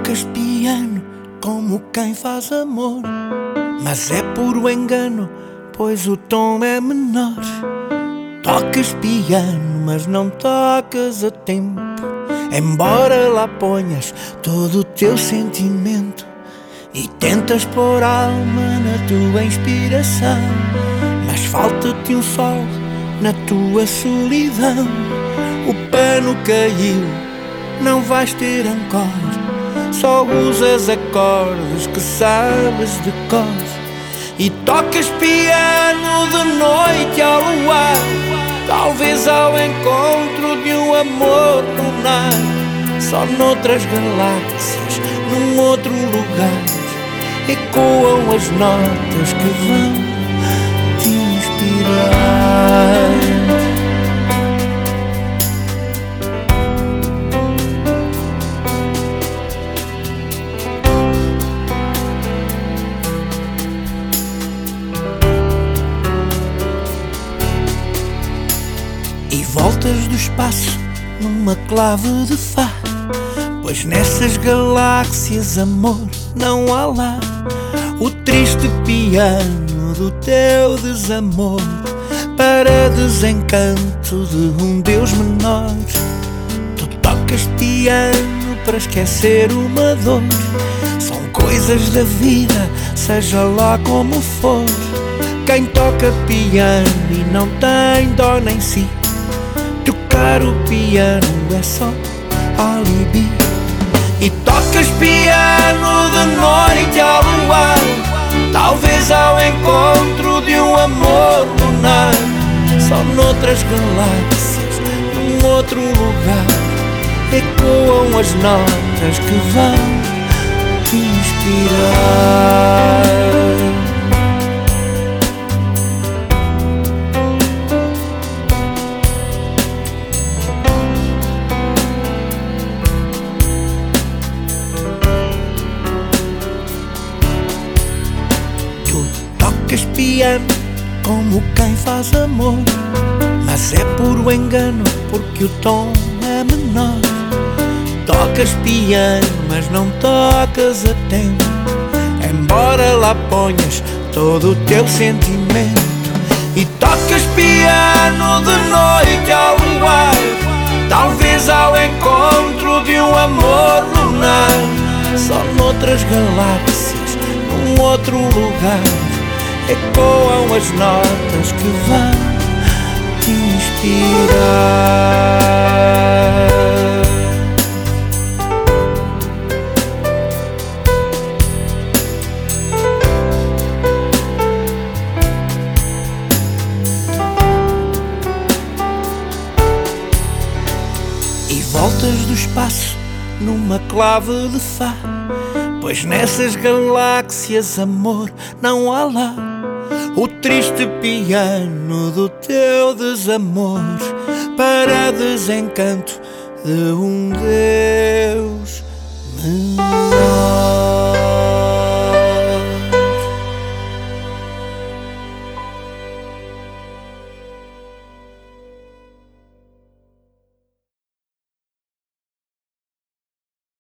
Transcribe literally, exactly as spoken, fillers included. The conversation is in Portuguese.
Tocas piano como quem faz amor, mas é puro engano, pois o tom é menor. Tocas piano, mas não tocas a tempo, embora lá ponhas todo o teu sentimento. E tentas pôr alma na tua inspiração, mas falta-te um sol na tua solidão. O pano caiu, não vais ter encore, só usas acordes que sabes de cor. E tocas piano de noite ao luar, talvez ao encontro de um amor lunar. Só noutras galáxias, num outro lugar, ecoam as notas que vão te inspirar. E voltas do espaço numa clave de Fá, pois nessas galáxias, amor, não há lá. O triste piano do teu desamor, para desencanto de um Deus menor. Tu tocas piano para esquecer uma dor, são coisas da vida, seja lá como for. Quem toca piano e não tem dó nem si, tocar o piano é só alibi. E tocas piano de noite ao luar, talvez ao encontro de um amor lunar. Só noutras galáxias, num outro lugar, ecoam as notas que vão te inspirar. Tocas piano como quem faz amor, mas é puro engano, porque o tom é menor. Tocas piano, mas não tocas a tempo, embora lá ponhas todo o teu sentimento. E tocas piano de noite ao luar, talvez ao encontro de um amor lunar. Só noutras galáxias, num outro lugar, ecoam as notas que vão te inspirar. E voltas do espaço numa clave de Fá, pois nessas galáxias, amor, não há lá. O triste piano do teu desamor, para desencanto de um Deus menor.